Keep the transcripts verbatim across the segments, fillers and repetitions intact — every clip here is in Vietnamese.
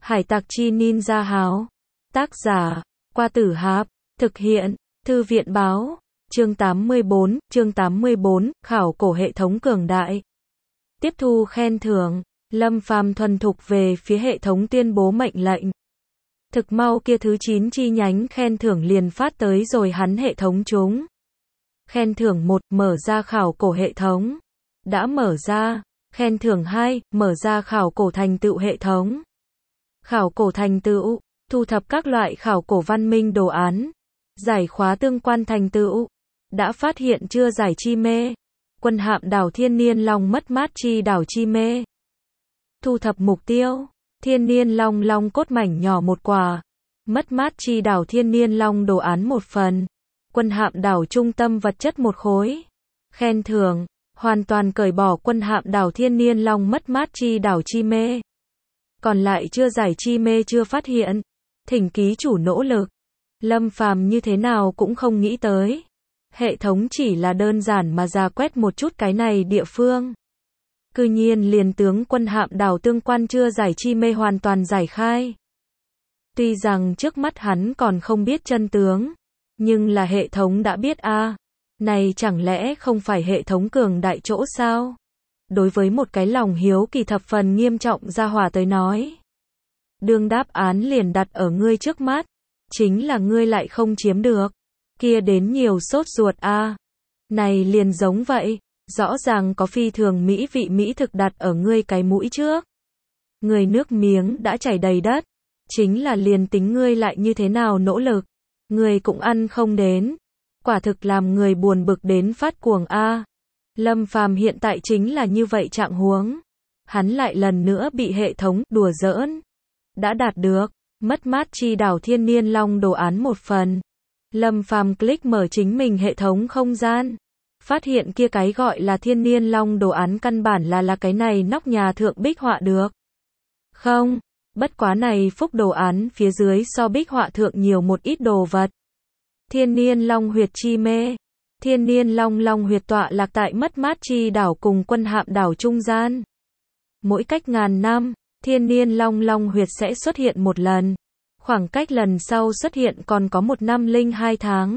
Hải tặc chi ninja háo. Tác giả, Qua Tử Hạp. Thực hiện, Thư viện báo. Chương tám mươi bốn, chương tám mươi bốn, khảo cổ hệ thống cường đại. Tiếp thu khen thưởng, Lâm Phàm thuần thục về phía hệ thống tuyên bố mệnh lệnh. Thực mau kia thứ chín chi nhánh khen thưởng liền phát tới rồi hắn hệ thống chúng. Khen thưởng một, mở ra khảo cổ hệ thống. Đã mở ra. Khen thưởng hai, mở ra khảo cổ thành tựu hệ thống. Khảo cổ thành tựu, thu thập các loại khảo cổ văn minh đồ án. Giải khóa tương quan thành tựu. Đã phát hiện chưa giải chi mê. Quân hạm đảo Thiên Niên Long mất mát chi đảo chi mê. Thu thập mục tiêu. Thiên Niên Long long cốt mảnh nhỏ một quả. Mất mát chi đảo Thiên Niên Long đồ án một phần. Quân hạm đảo trung tâm vật chất một khối. Khen thưởng, hoàn toàn cởi bỏ quân hạm đảo Thiên Niên Long mất mát chi đảo chi mê. Còn lại chưa giải chi mê chưa phát hiện. Thỉnh ký chủ nỗ lực. Lâm Phàm như thế nào cũng không nghĩ tới. Hệ thống chỉ là đơn giản mà ra quét một chút cái này địa phương. Cư nhiên liền tướng quân hạm đảo tương quan chưa giải chi mê hoàn toàn giải khai. Tuy rằng trước mắt hắn còn không biết chân tướng, nhưng là hệ thống đã biết a. À, này chẳng lẽ không phải hệ thống cường đại chỗ sao? Đối với một cái lòng hiếu kỳ thập phần nghiêm trọng gia hỏa tới nói. Đương đáp án liền đặt ở ngươi trước mắt, chính là ngươi lại không chiếm được. Kia đến nhiều sốt ruột a. À, này liền giống vậy, rõ ràng có phi thường mỹ vị mỹ thực đặt ở ngươi cái mũi trước. Ngươi nước miếng đã chảy đầy đất, chính là liền tính ngươi lại như thế nào nỗ lực, ngươi cũng ăn không đến. Quả thực làm người buồn bực đến phát cuồng a. À, Lâm Phàm hiện tại chính là như vậy trạng huống. Hắn lại lần nữa bị hệ thống đùa giỡn. Đã đạt được, mất mát chi đảo Thiên Niên Long đồ án một phần. Lâm Phàm click mở chính mình hệ thống không gian. Phát hiện kia cái gọi là Thiên Niên Long đồ án căn bản là là cái này nóc nhà thượng bích họa được. Không, bất quá này phúc đồ án phía dưới so bích họa thượng nhiều một ít đồ vật. Thiên Niên Long huyệt chi mê. Thiên Niên Long long huyệt tọa lạc tại mất mát chi đảo cùng quân hạm đảo trung gian. Mỗi cách ngàn năm, Thiên Niên Long long huyệt sẽ xuất hiện một lần. Khoảng cách lần sau xuất hiện còn có một năm linh hai tháng.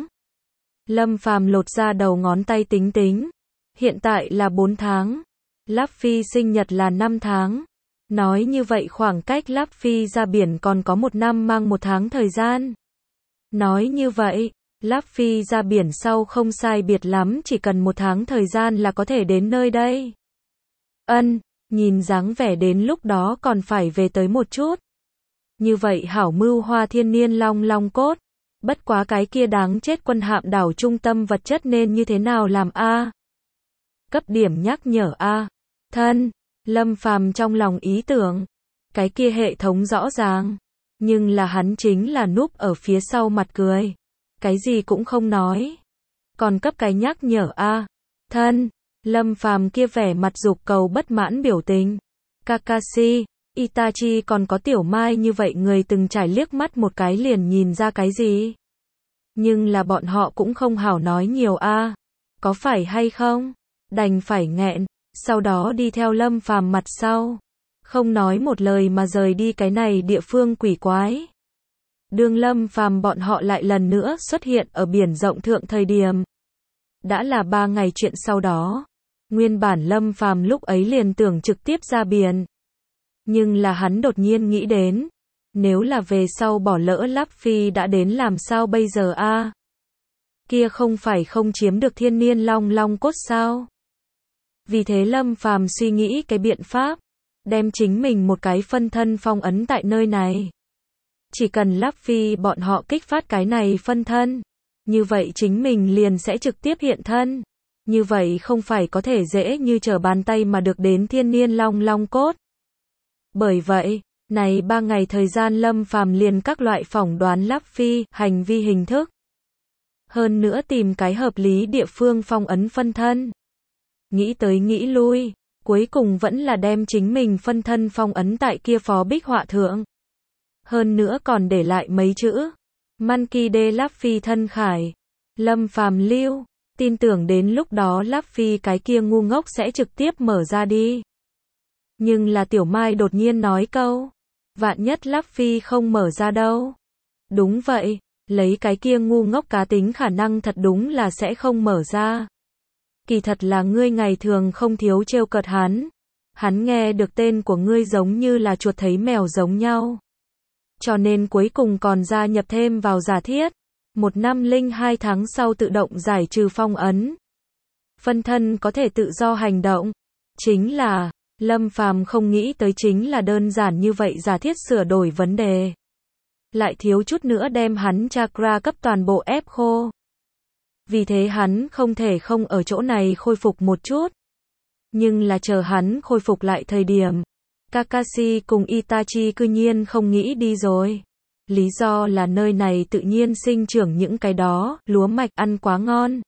Lâm Phàm lột ra đầu ngón tay tính tính. Hiện tại là bốn tháng. Láp Phi sinh nhật là năm tháng. Nói như vậy khoảng cách Láp Phi ra biển còn có một năm mang một tháng thời gian. Nói như vậy, Láp Phi ra biển sau không sai biệt lắm chỉ cần một tháng thời gian là có thể đến nơi đây. Ân, nhìn dáng vẻ đến lúc đó còn phải về tới một chút. Như vậy hảo mưu hoa Thiên Niên Long long cốt. Bất quá cái kia đáng chết quân hạm đảo trung tâm vật chất nên như thế nào làm a? À? Cấp điểm nhắc nhở a. À. Thân, Lâm Phàm trong lòng ý tưởng. Cái kia hệ thống rõ ràng. Nhưng là hắn chính là núp ở phía sau mặt cười. Cái gì cũng không nói. Còn cấp cái nhắc nhở a. À. Thân, Lâm Phàm kia vẻ mặt dục cầu bất mãn biểu tình. Kakashi, Itachi còn có Tiểu Mai như vậy người từng trải liếc mắt một cái liền nhìn ra cái gì. Nhưng là bọn họ cũng không hảo nói nhiều a. À. Có phải hay không? Đành phải nghẹn, sau đó đi theo Lâm Phàm mặt sau. Không nói một lời mà rời đi cái này địa phương quỷ quái. Đương Lâm Phàm bọn họ lại lần nữa xuất hiện ở biển rộng thượng thời điểm. Đã là ba ngày chuyện sau đó. Nguyên bản Lâm Phàm lúc ấy liền tưởng trực tiếp ra biển. Nhưng là hắn đột nhiên nghĩ đến. Nếu là về sau bỏ lỡ Láp Phi đã đến làm sao bây giờ a? À? Kia không phải không chiếm được Thiên Niên Long long cốt sao? Vì thế Lâm Phàm suy nghĩ cái biện pháp. Đem chính mình một cái phân thân phong ấn tại nơi này. Chỉ cần Láp Phi bọn họ kích phát cái này phân thân. Như vậy chính mình liền sẽ trực tiếp hiện thân. Như vậy không phải có thể dễ như trở bàn tay mà được đến Thiên Niên Long long cốt. Bởi vậy, này ba ngày thời gian Lâm Phàm liền các loại phỏng đoán Láp Phi, hành vi hình thức. Hơn nữa tìm cái hợp lý địa phương phong ấn phân thân. Nghĩ tới nghĩ lui, cuối cùng vẫn là đem chính mình phân thân phong ấn tại kia phó bích họa thượng. Hơn nữa còn để lại mấy chữ. Monkey D Láp Phi thân khải. Lâm Phàm lưu, tin tưởng đến lúc đó Láp Phi cái kia ngu ngốc sẽ trực tiếp mở ra đi. Nhưng là Tiểu Mai đột nhiên nói câu. Vạn nhất Luffy không mở ra đâu. Đúng vậy, lấy cái kia ngu ngốc cá tính khả năng thật đúng là sẽ không mở ra. Kỳ thật là ngươi ngày thường không thiếu trêu cợt hắn. Hắn nghe được tên của ngươi giống như là chuột thấy mèo giống nhau. Cho nên cuối cùng còn gia nhập thêm vào giả thiết. Một năm linh hai tháng sau tự động giải trừ phong ấn. Phân thân có thể tự do hành động. Chính là, Lâm Phàm không nghĩ tới chính là đơn giản như vậy giả thiết sửa đổi vấn đề. Lại thiếu chút nữa đem hắn chakra cấp toàn bộ ép khô. Vì thế hắn không thể không ở chỗ này khôi phục một chút. Nhưng là chờ hắn khôi phục lại thời điểm. Kakashi cùng Itachi cư nhiên không nghĩ đi rồi. Lý do là nơi này tự nhiên sinh trưởng những cái đó, lúa mạch ăn quá ngon.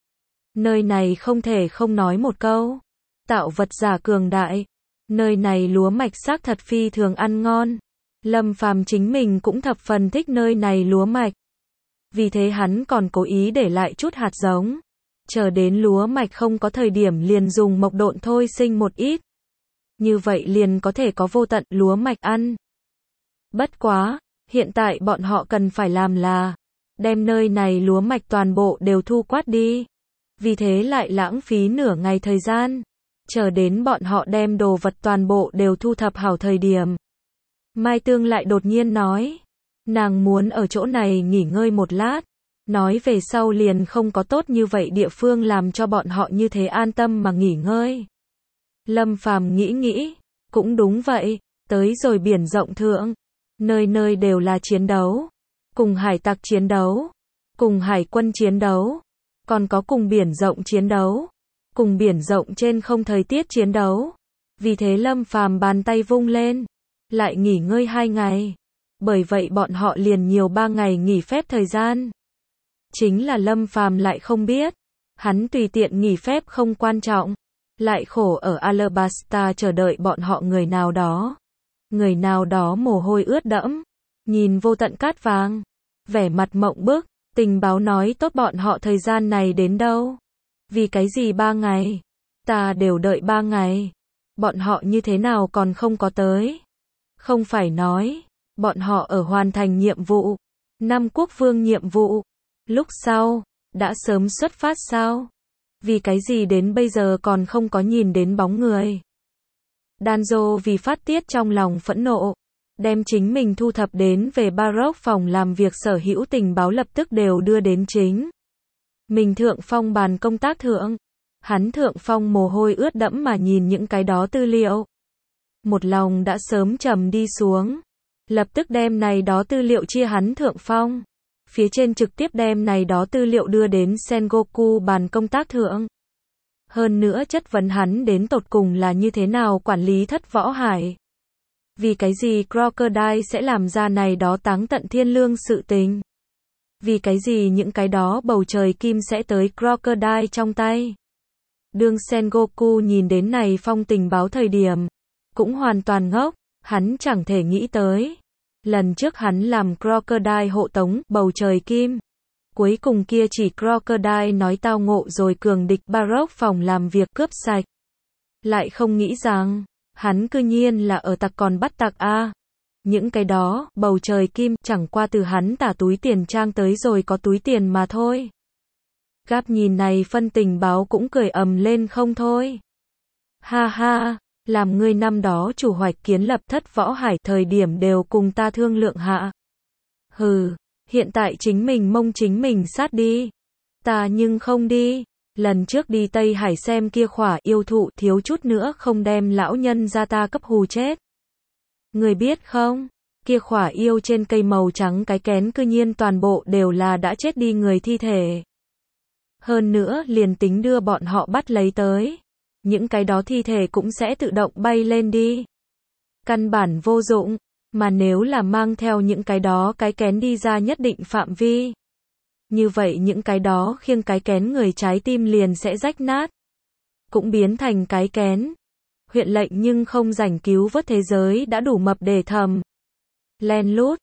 Nơi này không thể không nói một câu. Tạo vật giả cường đại. Nơi này lúa mạch xác thật phi thường ăn ngon. Lâm Phàm chính mình cũng thập phần thích nơi này lúa mạch. Vì thế hắn còn cố ý để lại chút hạt giống. Chờ đến lúa mạch không có thời điểm liền dùng mộc độn thôi sinh một ít. Như vậy liền có thể có vô tận lúa mạch ăn. Bất quá, hiện tại bọn họ cần phải làm là đem nơi này lúa mạch toàn bộ đều thu quát đi. Vì thế lại lãng phí nửa ngày thời gian. Chờ đến bọn họ đem đồ vật toàn bộ đều thu thập hảo thời điểm. Mai Tương lại đột nhiên nói. Nàng muốn ở chỗ này nghỉ ngơi một lát. Nói về sau liền không có tốt như vậy địa phương làm cho bọn họ như thế an tâm mà nghỉ ngơi. Lâm Phàm nghĩ nghĩ. Cũng đúng vậy. Tới rồi biển rộng thượng. Nơi nơi đều là chiến đấu. Cùng hải tặc chiến đấu. Cùng hải quân chiến đấu. Còn có cùng biển rộng chiến đấu. Cùng biển rộng trên không thời tiết chiến đấu. Vì thế Lâm Phàm bàn tay vung lên. Lại nghỉ ngơi hai ngày. Bởi vậy bọn họ liền nhiều ba ngày nghỉ phép thời gian. Chính là Lâm Phàm lại không biết. Hắn tùy tiện nghỉ phép không quan trọng. Lại khổ ở Alabasta chờ đợi bọn họ người nào đó. Người nào đó mồ hôi ướt đẫm. Nhìn vô tận cát vàng. Vẻ mặt mộng bức. Tình báo nói tốt bọn họ thời gian này đến đâu. Vì cái gì ba ngày? Ta đều đợi ba ngày. Bọn họ như thế nào còn không có tới? Không phải nói. Bọn họ ở hoàn thành nhiệm vụ. Năm quốc vương nhiệm vụ. Lúc sau. Đã sớm xuất phát sao? Vì cái gì đến bây giờ còn không có nhìn đến bóng người? Danzo vì phát tiết trong lòng phẫn nộ. Đem chính mình thu thập đến về Baroque phòng làm việc sở hữu tình báo lập tức đều đưa đến chính. Mình thượng phong bàn công tác thượng. Hắn thượng phong mồ hôi ướt đẫm mà nhìn những cái đó tư liệu. Một lòng đã sớm trầm đi xuống. Lập tức đem này đó tư liệu chia hắn thượng phong. Phía trên trực tiếp đem này đó tư liệu đưa đến Sengoku bàn công tác thượng. Hơn nữa chất vấn hắn đến tột cùng là như thế nào quản lý thất võ hải. Vì cái gì Crocodile sẽ làm ra này đó táng tận thiên lương sự tình. Vì cái gì những cái đó bầu trời kim sẽ tới Crocodile trong tay. Đương Sengoku nhìn đến này phong tình báo thời điểm. Cũng hoàn toàn ngốc, hắn chẳng thể nghĩ tới. Lần trước hắn làm Crocodile hộ tống bầu trời kim. Cuối cùng kia chỉ Crocodile nói tao ngộ rồi cường địch Baroque phòng làm việc cướp sạch. Lại không nghĩ rằng, hắn cư nhiên là ở tặc còn bắt tặc a. Những cái đó, bầu trời kim, chẳng qua từ hắn tả túi tiền trang tới rồi có túi tiền mà thôi. Gáp nhìn này phân tình báo cũng cười ầm lên không thôi. Ha ha, làm ngươi năm đó chủ hoạch kiến lập thất võ hải thời điểm đều cùng ta thương lượng hạ. Hừ, hiện tại chính mình mông chính mình sát đi. Ta nhưng không đi. Lần trước đi Tây Hải xem kia khỏa yêu thụ thiếu chút nữa không đem lão nhân ra ta cấp hù chết. Người biết không, kia khỏa yêu trên cây màu trắng cái kén cư nhiên toàn bộ đều là đã chết đi người thi thể. Hơn nữa liền tính đưa bọn họ bắt lấy tới. Những cái đó thi thể cũng sẽ tự động bay lên đi. Căn bản vô dụng, mà nếu là mang theo những cái đó cái kén đi ra nhất định phạm vi. Như vậy những cái đó khiêng cái kén người trái tim liền sẽ rách nát. Cũng biến thành cái kén. Huyện lệnh nhưng không rảnh cứu vớt thế giới đã đủ mập để thầm. Len lút,